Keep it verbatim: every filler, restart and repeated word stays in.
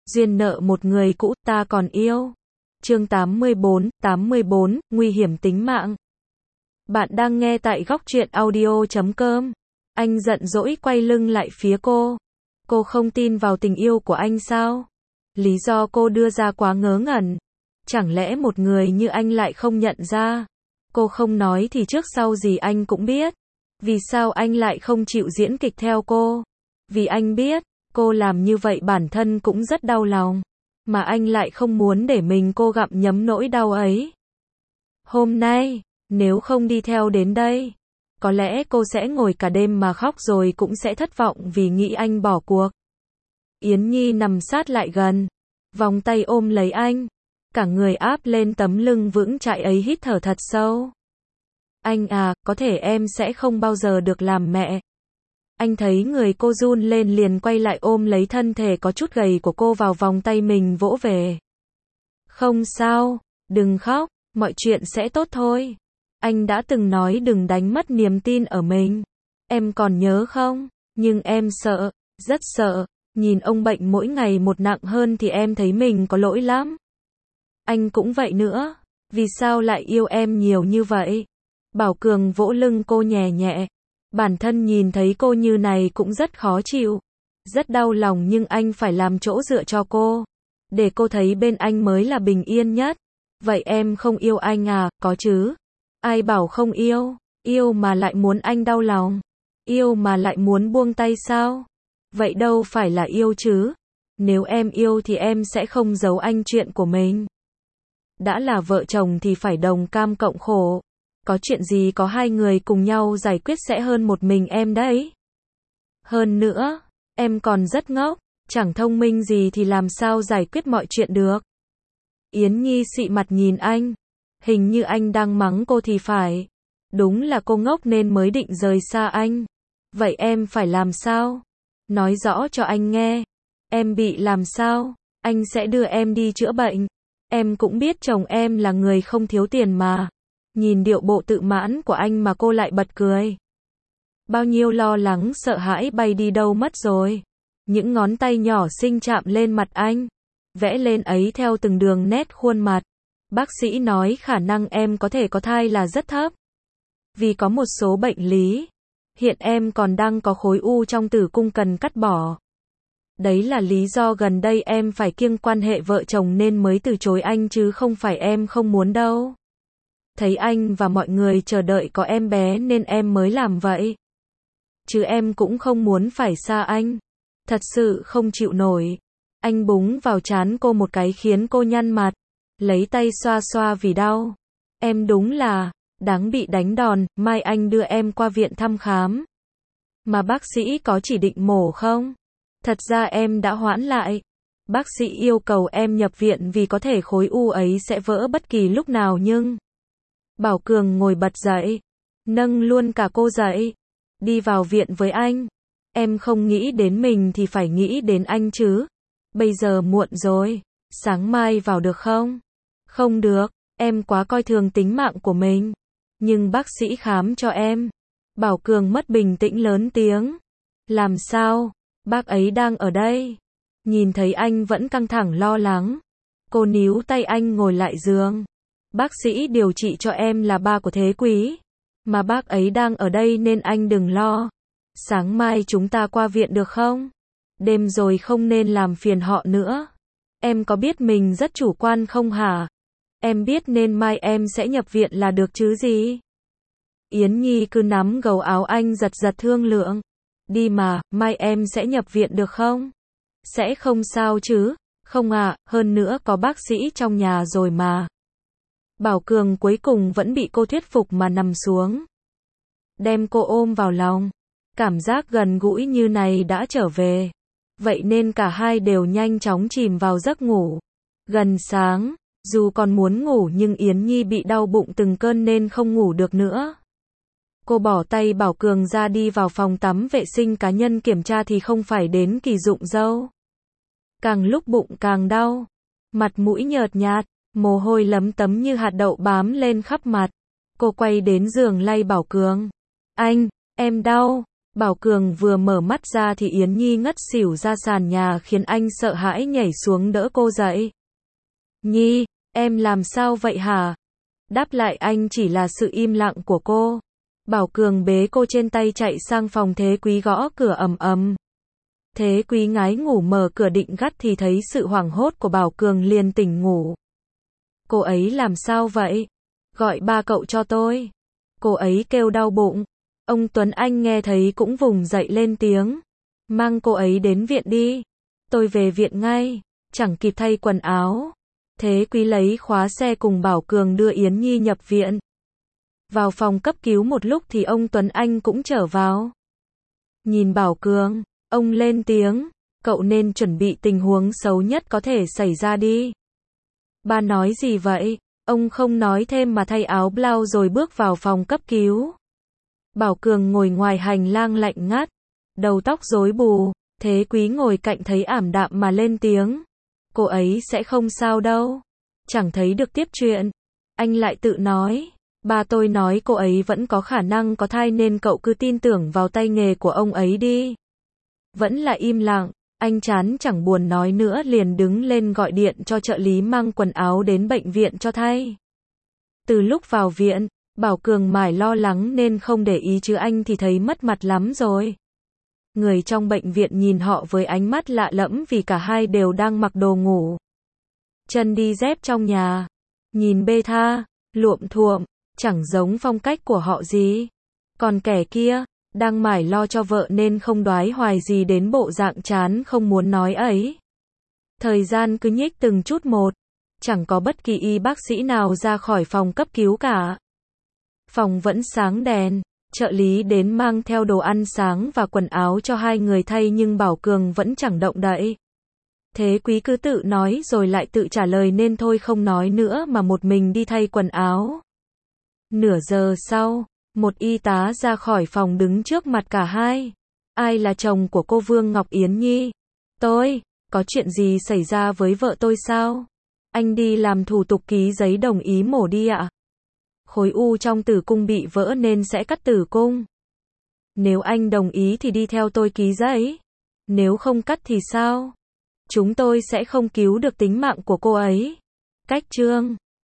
Duyên nợ một người cũ, ta còn yêu. Chương tám mươi bốn, tám mươi bốn, nguy hiểm tính mạng. Bạn đang nghe tại góc truyện audio chấm com. Anh giận dỗi quay lưng lại phía cô. Cô không tin vào tình yêu của anh sao? Lý do cô đưa ra quá ngớ ngẩn. Chẳng lẽ một người như anh lại không nhận ra? Cô không nói thì trước sau gì anh cũng biết. Vì sao anh lại không chịu diễn kịch theo cô? Vì anh biết, cô làm như vậy bản thân cũng rất đau lòng. Mà anh lại không muốn để mình cô gặm nhấm nỗi đau ấy. Hôm nay, nếu không đi theo đến đây, có lẽ cô sẽ ngồi cả đêm mà khóc rồi cũng sẽ thất vọng vì nghĩ anh bỏ cuộc. Yến Nhi nằm sát lại gần, vòng tay ôm lấy anh, cả người áp lên tấm lưng vững chãi ấy, hít thở thật sâu. Anh à, có thể em sẽ không bao giờ được làm mẹ. Anh thấy người cô run lên liền quay lại ôm lấy thân thể có chút gầy của cô vào vòng tay mình vỗ về. Không sao, đừng khóc, mọi chuyện sẽ tốt thôi. Anh đã từng nói đừng đánh mất niềm tin ở mình. Em còn nhớ không? Nhưng em sợ, rất sợ. Nhìn ông bệnh mỗi ngày một nặng hơn thì em thấy mình có lỗi lắm. Anh cũng vậy nữa. Vì sao lại yêu em nhiều như vậy? Bảo Cường vỗ lưng cô nhẹ nhẹ. Bản thân nhìn thấy cô như này cũng rất khó chịu. Rất đau lòng nhưng anh phải làm chỗ dựa cho cô. Để cô thấy bên anh mới là bình yên nhất. Vậy em không yêu anh à? Có chứ. Ai bảo không yêu? Yêu mà lại muốn anh đau lòng. Yêu mà lại muốn buông tay sao? Vậy đâu phải là yêu chứ. Nếu em yêu thì em sẽ không giấu anh chuyện của mình. Đã là vợ chồng thì phải đồng cam cộng khổ. Có chuyện gì có hai người cùng nhau giải quyết sẽ hơn một mình em đấy. Hơn nữa, em còn rất ngốc, chẳng thông minh gì thì làm sao giải quyết mọi chuyện được. Yến Nhi xị mặt nhìn anh. Hình như anh đang mắng cô thì phải. Đúng là cô ngốc nên mới định rời xa anh. Vậy em phải làm sao? Nói rõ cho anh nghe. Em bị làm sao? Anh sẽ đưa em đi chữa bệnh. Em cũng biết chồng em là người không thiếu tiền mà. Nhìn điệu bộ tự mãn của anh mà cô lại bật cười. Bao nhiêu lo lắng sợ hãi bay đi đâu mất rồi. Những ngón tay nhỏ xinh chạm lên mặt anh. Vẽ lên ấy theo từng đường nét khuôn mặt. Bác sĩ nói khả năng em có thể có thai là rất thấp. Vì có một số bệnh lý. Hiện em còn đang có khối u trong tử cung cần cắt bỏ. Đấy là lý do gần đây em phải kiêng quan hệ vợ chồng nên mới từ chối anh chứ không phải em không muốn đâu. Thấy anh và mọi người chờ đợi có em bé nên em mới làm vậy. Chứ em cũng không muốn phải xa anh. Thật sự không chịu nổi. Anh búng vào trán cô một cái khiến cô nhăn mặt. Lấy tay xoa xoa vì đau. Em đúng là đáng bị đánh đòn, mai anh đưa em qua viện thăm khám. Mà bác sĩ có chỉ định mổ không? Thật ra em đã hoãn lại. Bác sĩ yêu cầu em nhập viện vì có thể khối u ấy sẽ vỡ bất kỳ lúc nào nhưng... Bảo Cường ngồi bật dậy. Nâng luôn cả cô dậy. Đi vào viện với anh. Em không nghĩ đến mình thì phải nghĩ đến anh chứ. Bây giờ muộn rồi. Sáng mai vào được không? Không được. Em quá coi thường tính mạng của mình. Nhưng bác sĩ khám cho em. Bảo Cường mất bình tĩnh lớn tiếng. Làm sao? Bác ấy đang ở đây. Nhìn thấy anh vẫn căng thẳng lo lắng. Cô níu tay anh ngồi lại giường. Bác sĩ điều trị cho em là ba của Thế Quý. Mà bác ấy đang ở đây nên anh đừng lo. Sáng mai chúng ta qua viện được không? Đêm rồi không nên làm phiền họ nữa. Em có biết mình rất chủ quan không hả? Em biết nên mai em sẽ nhập viện là được chứ gì? Yến Nhi cứ nắm gầu áo anh giật giật thương lượng. Đi mà, mai em sẽ nhập viện được không? Sẽ không sao chứ? Không ạ, à, hơn nữa có bác sĩ trong nhà rồi mà. Bảo Cường cuối cùng vẫn bị cô thuyết phục mà nằm xuống. Đem cô ôm vào lòng. Cảm giác gần gũi như này đã trở về. Vậy nên cả hai đều nhanh chóng chìm vào giấc ngủ. Gần sáng, dù còn muốn ngủ nhưng Yến Nhi bị đau bụng từng cơn nên không ngủ được nữa. Cô bỏ tay Bảo Cường ra đi vào phòng tắm vệ sinh cá nhân kiểm tra thì không phải đến kỳ rụng râu. Càng lúc bụng càng đau. Mặt mũi nhợt nhạt. Mồ hôi lấm tấm như hạt đậu bám lên khắp mặt. Cô quay đến giường lay Bảo Cường. Anh, em đau. Bảo Cường vừa mở mắt ra thì Yến Nhi ngất xỉu ra sàn nhà khiến anh sợ hãi nhảy xuống đỡ cô dậy. Nhi, em làm sao vậy hả? Đáp lại anh chỉ là sự im lặng của cô. Bảo Cường bế cô trên tay chạy sang phòng Thế Quý gõ cửa ầm ầm. Thế Quý ngái ngủ mở cửa định gắt thì thấy sự hoảng hốt của Bảo Cường liền tỉnh ngủ. Cô ấy làm sao vậy? Gọi ba cậu cho tôi. Cô ấy kêu đau bụng. Ông Tuấn Anh nghe thấy cũng vùng dậy lên tiếng. Mang cô ấy đến viện đi. Tôi về viện ngay. Chẳng kịp thay quần áo. Thế Quý lấy khóa xe cùng Bảo Cường đưa Yến Nhi nhập viện. Vào phòng cấp cứu một lúc thì ông Tuấn Anh cũng trở vào. Nhìn Bảo Cường, ông lên tiếng. Cậu nên chuẩn bị tình huống xấu nhất có thể xảy ra đi. Ba nói gì vậy? Ông không nói thêm mà thay áo blau rồi bước vào phòng cấp cứu. Bảo Cường ngồi ngoài hành lang lạnh ngắt, đầu tóc rối bù. Thế Quý ngồi cạnh thấy ảm đạm mà lên tiếng. Cô ấy sẽ không sao đâu. Chẳng thấy được tiếp chuyện. Anh lại tự nói. Ba tôi nói cô ấy vẫn có khả năng có thai nên cậu cứ tin tưởng vào tay nghề của ông ấy đi. Vẫn là im lặng. Anh chán chẳng buồn nói nữa liền đứng lên gọi điện cho trợ lý mang quần áo đến bệnh viện cho thay. Từ lúc vào viện, Bảo Cường mải lo lắng nên không để ý chứ anh thì thấy mất mặt lắm rồi. Người trong bệnh viện nhìn họ với ánh mắt lạ lẫm vì cả hai đều đang mặc đồ ngủ. Chân đi dép trong nhà. Nhìn bê tha, luộm thuộm, chẳng giống phong cách của họ gì. Còn kẻ kia, đang mải lo cho vợ nên không đoái hoài gì đến bộ dạng chán không muốn nói ấy. Thời gian cứ nhích từng chút một. Chẳng có bất kỳ y bác sĩ nào ra khỏi phòng cấp cứu cả. Phòng vẫn sáng đèn. Trợ lý đến mang theo đồ ăn sáng và quần áo cho hai người thay nhưng Bảo Cường vẫn chẳng động đậy. Thế Quý cứ tự nói rồi lại tự trả lời nên thôi không nói nữa mà một mình đi thay quần áo. Nửa giờ sau, một y tá ra khỏi phòng đứng trước mặt cả hai. Ai là chồng của cô Vương Ngọc Yến Nhi? Tôi, có chuyện gì xảy ra với vợ tôi sao? Anh đi làm thủ tục ký giấy đồng ý mổ đi ạ. Khối u trong tử cung bị vỡ nên sẽ cắt tử cung. Nếu anh đồng ý thì đi theo tôi ký giấy. Nếu không cắt thì sao? Chúng tôi sẽ không cứu được tính mạng của cô ấy. Cách chương